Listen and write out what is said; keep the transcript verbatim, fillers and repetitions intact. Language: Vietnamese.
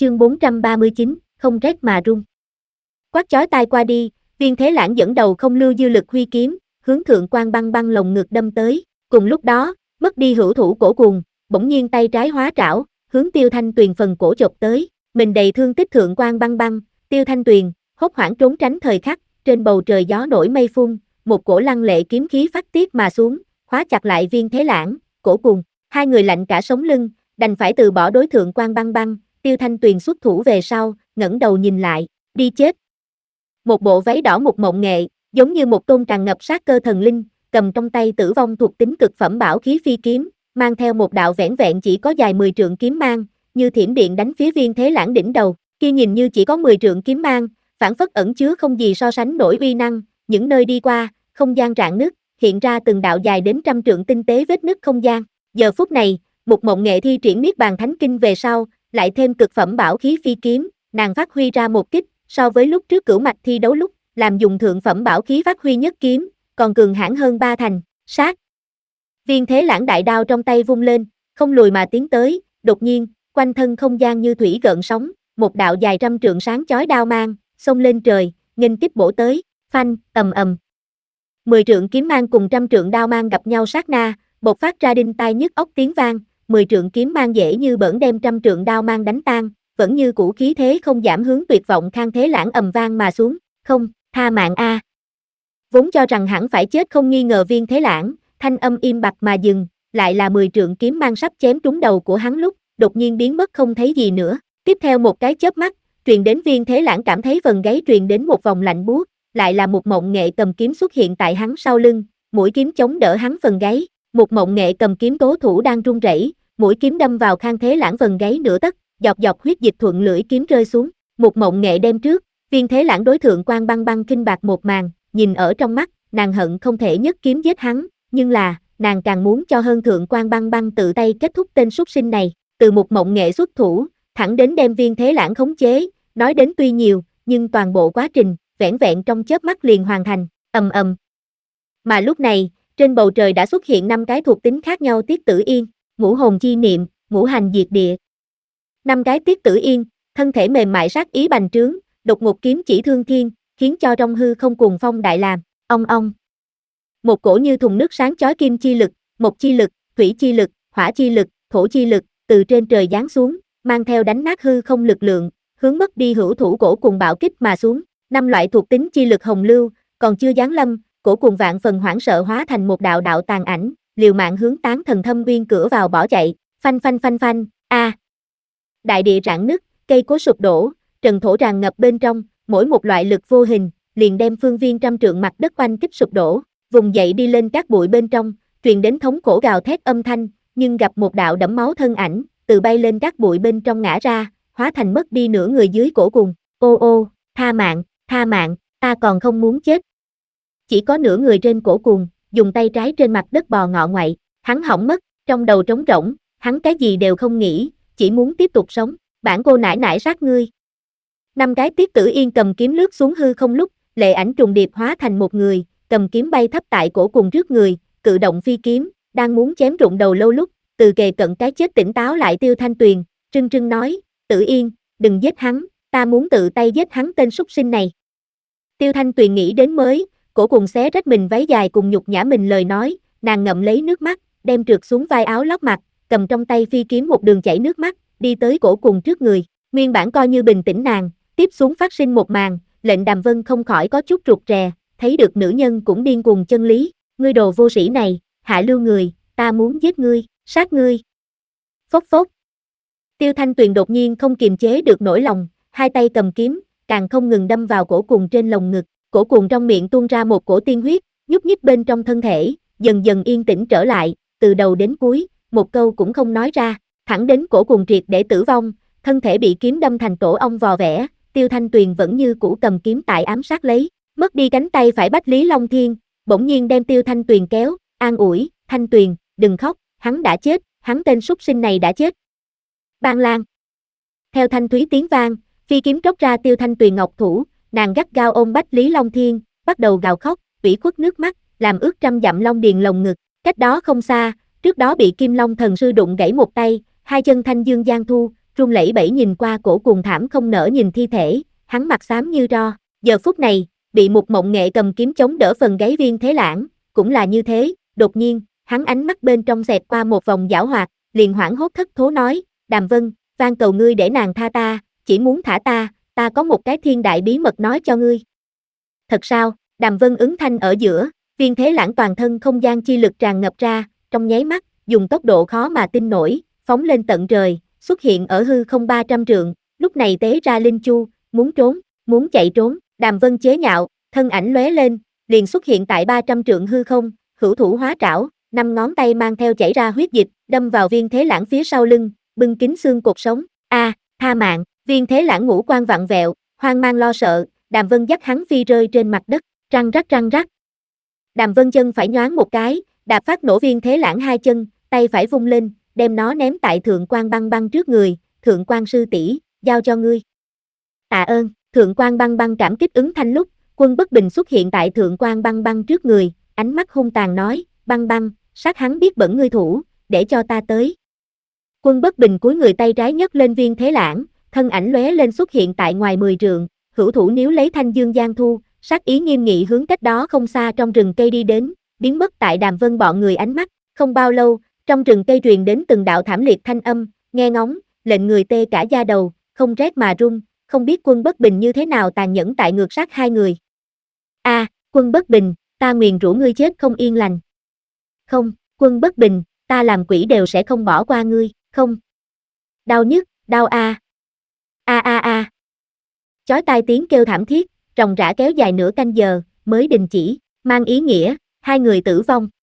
Chương bốn trăm ba mươi chín, không rét mà run. Quát chói tai qua đi, Viên Thế Lãng dẫn đầu không lưu dư lực huy kiếm, hướng Thượng Quan Băng Băng lồng ngực đâm tới. Cùng lúc đó, mất đi hữu thủ cổ cuồng, bỗng nhiên tay trái hóa trảo, hướng Tiêu Thanh Tuyền phần cổ chộp tới. Mình đầy thương tích Thượng Quan Băng Băng, Tiêu Thanh Tuyền hốt hoảng trốn tránh thời khắc, trên bầu trời gió nổi mây phun, một cổ lăng lệ kiếm khí phát tiết mà xuống, khóa chặt lại Viên Thế Lãng, cổ cuồng. Hai người lạnh cả sống lưng, đành phải từ bỏ đối Thượng Quan Băng Băng. Tiêu Thanh Tuyền xuất thủ về sau, ngẩng đầu nhìn lại, đi chết. Một bộ váy đỏ mục mộng nghệ, giống như một tôn tràn ngập sát cơ thần linh, cầm trong tay tử vong thuộc tính cực phẩm bảo khí phi kiếm, mang theo một đạo vẻn vẹn chỉ có dài mười trượng kiếm mang, như thiểm điện đánh phía Viên Thế Lãng đỉnh đầu. Kia nhìn như chỉ có mười trượng kiếm mang, phản phất ẩn chứa không gì so sánh nổi uy năng, những nơi đi qua, không gian rạn nứt, hiện ra từng đạo dài đến trăm trượng tinh tế vết nứt không gian. Giờ phút này, Mục Mộng Nghệ thi triển Niết Bàn Thánh Kinh về sau, lại thêm cực phẩm bảo khí phi kiếm, nàng phát huy ra một kích, so với lúc trước cửu mạch thi đấu lúc, làm dùng thượng phẩm bảo khí phát huy nhất kiếm, còn cường hãn hơn ba thành. Sát. Viên Thế Lãng đại đao trong tay vung lên, không lùi mà tiến tới, đột nhiên, quanh thân không gian như thủy gợn sóng, một đạo dài trăm trượng sáng chói đao mang, xông lên trời, nghênh kích bổ tới, phanh, ầm ầm. Mười trượng kiếm mang cùng trăm trượng đao mang gặp nhau sát na, bộc phát ra đinh tai nhức óc tiếng vang, mười trượng kiếm mang dễ như bỡn đem trăm trượng đao mang đánh tan, vẫn như cũ khí thế không giảm hướng tuyệt vọng Khang Thế Lãng ầm vang mà xuống. Không, tha mạng a. Vốn cho rằng hẳn phải chết không nghi ngờ Viên Thế Lãng, thanh âm im bặt mà dừng, lại là mười trượng kiếm mang sắp chém trúng đầu của hắn lúc, đột nhiên biến mất không thấy gì nữa. Tiếp theo một cái chớp mắt, truyền đến Viên Thế Lãng cảm thấy phần gáy truyền đến một vòng lạnh buốt, lại là Mục Mộng Nghệ cầm kiếm xuất hiện tại hắn sau lưng, mũi kiếm chống đỡ hắn phần gáy. Mục Mộng Nghệ cầm kiếm tố thủ đang run rẩy, mũi kiếm đâm vào Khang Thế Lãng phần gáy nửa tấc, dọc dọc huyết dịch thuận lưỡi kiếm rơi xuống. Mục Mộng Nghệ đem trước, Viên Thế Lãng đối Thượng Quan Băng Băng kinh bạc một màn, nhìn ở trong mắt, nàng hận không thể nhất kiếm giết hắn, nhưng là, nàng càng muốn cho hơn Thượng Quan Băng Băng tự tay kết thúc tên súc sinh này. Từ Mục Mộng Nghệ xuất thủ, thẳng đến đem Viên Thế Lãng khống chế, nói đến tuy nhiều, nhưng toàn bộ quá trình, vẻn vẹn trong chớp mắt liền hoàn thành, ầm ầm. Mà lúc này, trên bầu trời đã xuất hiện năm cái thuộc tính khác nhau Tiết Tử Yên, Ngũ Hồn Chi Niệm, Ngũ Hành Diệt Địa. Năm cái Tiết Tử Yên, thân thể mềm mại sát ý bành trướng, đột ngột kiếm chỉ thương thiên, khiến cho trong hư không cuồng phong đại làm, ong ong. Một cổ như thùng nước sáng chói kim chi lực, mộc chi lực, thủy chi lực, hỏa chi lực, thổ chi lực, từ trên trời giáng xuống, mang theo đánh nát hư không lực lượng, hướng mất đi hữu thủ cổ cùng bạo kích mà xuống. Năm loại thuộc tính chi lực hồng lưu, còn chưa giáng lâm, cổ cùng vạn phần hoảng sợ hóa thành một đạo đạo tàn ảnh, liều mạng hướng Tán Thần Thâm Uyên cửa vào bỏ chạy, phanh phanh phanh phanh, a. À. Đại địa rạn nứt, cây cối sụp đổ, trần thổ tràn ngập bên trong, mỗi một loại lực vô hình, liền đem phương viên trăm trượng mặt đất oanh kích sụp đổ, vùng dậy đi lên các bụi bên trong, truyền đến thống khổ gào thét âm thanh, nhưng gặp một đạo đẫm máu thân ảnh, từ bay lên các bụi bên trong ngã ra, hóa thành mất đi nửa người dưới cổ cùng. Ô ô, tha mạng, tha mạng, ta còn không muốn chết. Chỉ có nửa người trên cổ cuồng, dùng tay trái trên mặt đất bò ngọ ngoậy, hắn hỏng mất, trong đầu trống rỗng, hắn cái gì đều không nghĩ, chỉ muốn tiếp tục sống, bản cô nãi nãi sát ngươi. Năm cái Tiết Tử Yên cầm kiếm lướt xuống hư không lúc, lệ ảnh trùng điệp hóa thành một người, cầm kiếm bay thấp tại cổ cùng trước người, cự động phi kiếm, đang muốn chém rụng đầu lâu lúc, từ kề cận cái chết tỉnh táo lại Tiêu Thanh Tuyền, trưng trưng nói, Tử Yên, đừng giết hắn, ta muốn tự tay giết hắn tên súc sinh này. Tiêu Thanh Tuyền nghĩ đến mới, cổ cùng xé rách mình váy dài cùng nhục nhã mình lời nói, nàng ngậm lấy nước mắt, đem trượt xuống vai áo lót mặt, cầm trong tay phi kiếm một đường chảy nước mắt, đi tới cổ cùng trước người, nguyên bản coi như bình tĩnh nàng, tiếp xuống phát sinh một màn, lệnh Đàm Vân không khỏi có chút rụt rè, thấy được nữ nhân cũng điên cuồng chân lý, ngươi đồ vô sĩ này, hạ lưu người, ta muốn giết ngươi, sát ngươi. Phốc phốc. Tiêu Thanh Tuyền đột nhiên không kiềm chế được nỗi lòng, hai tay cầm kiếm, càng không ngừng đâm vào cổ cùng trên lồng ngực, cổ cùng trong miệng tuôn ra một cổ tiên huyết, nhúc nhích bên trong thân thể, dần dần yên tĩnh trở lại, từ đầu đến cuối, một câu cũng không nói ra, thẳng đến cổ cùng triệt để tử vong, thân thể bị kiếm đâm thành tổ ong vò vẽ, Tiêu Thanh Tuyền vẫn như cũ cầm kiếm tại ám sát lấy, mất đi cánh tay phải Bách Lý Long Thiên, bỗng nhiên đem Tiêu Thanh Tuyền kéo, an ủi, Thanh Tuyền, đừng khóc, hắn đã chết, hắn tên súc sinh này đã chết. Bang lang. Theo thanh thúy tiếng vang, phi kiếm tróc ra Tiêu Thanh Tuyền ngọc thủ, nàng gắt gao ôm Bách Lý Long Thiên, bắt đầu gào khóc, ủy khuất nước mắt, làm ướt trăm dặm long điền lồng ngực. Cách đó không xa, trước đó bị Kim Long thần sư đụng gãy một tay, hai chân Thanh Dương Giang Thu, run lẩy bẩy nhìn qua cổ cuồng thảm không nỡ nhìn thi thể, hắn mặt xám như tro. Giờ phút này, bị Mục Mộng Nghệ cầm kiếm chống đỡ phần gáy Viên Thế Lãng, cũng là như thế, đột nhiên, hắn ánh mắt bên trong xẹt qua một vòng giảo hoạt, liền hoảng hốt thất thố nói, Đàm Vân, van cầu ngươi để nàng tha ta, chỉ muốn thả ta, ta có một cái thiên đại bí mật nói cho ngươi. Thật sao? Đàm Vân ứng thanh ở giữa, Viên Thế Lãng toàn thân không gian chi lực tràn ngập ra, trong nháy mắt, dùng tốc độ khó mà tin nổi, phóng lên tận trời, xuất hiện ở hư không ba trăm trượng, lúc này tế ra linh chu, muốn trốn, muốn chạy trốn, Đàm Vân chế nhạo, thân ảnh lóe lên, liền xuất hiện tại ba trăm trượng hư không, hữu thủ hóa trảo, năm ngón tay mang theo chảy ra huyết dịch, đâm vào Viên Thế Lãng phía sau lưng, bưng kín xương cột sống. A, tha mạng, Viên Thế Lãng ngũ quan vặn vẹo, hoang mang lo sợ, Đàm Vân dắt hắn phi rơi trên mặt đất, răng rắc răng rắc. Đàm Vân chân phải nhoáng một cái, đạp phát nổ Viên Thế Lãng hai chân, tay phải vung lên, đem nó ném tại Thượng Quan Băng Băng trước người, Thượng Quan sư tỷ, giao cho ngươi. Tạ ơn, Thượng Quan Băng Băng cảm kích ứng thanh lúc, Quân Bất Bình xuất hiện tại Thượng Quan Băng Băng trước người, ánh mắt hung tàn nói, Băng Băng, sát hắn biết bẩn ngươi thủ, để cho ta tới. Quân Bất Bình cúi người tay trái nhấc lên Viên Thế Lãng, thân ảnh lóe lên xuất hiện tại ngoài mười trượng, hữu thủ níu lấy Thanh Dương Giang Thu, sát ý nghiêm nghị hướng cách đó không xa trong rừng cây đi đến, biến mất tại Đàm Vân bọn người ánh mắt. Không bao lâu, trong rừng cây truyền đến từng đạo thảm liệt thanh âm, nghe ngóng, lệnh người tê cả da đầu, không rét mà run, không biết Quân Bất Bình như thế nào tàn nhẫn tại ngược sát hai người. A, à, Quân Bất Bình, ta nguyền rủa ngươi chết không yên lành. Không, Quân Bất Bình, ta làm quỷ đều sẽ không bỏ qua ngươi, không. Đau nhức, đau a. A a a. Chói tai tiếng kêu thảm thiết, ròng rã kéo dài nửa canh giờ, mới đình chỉ, mang ý nghĩa, hai người tử vong.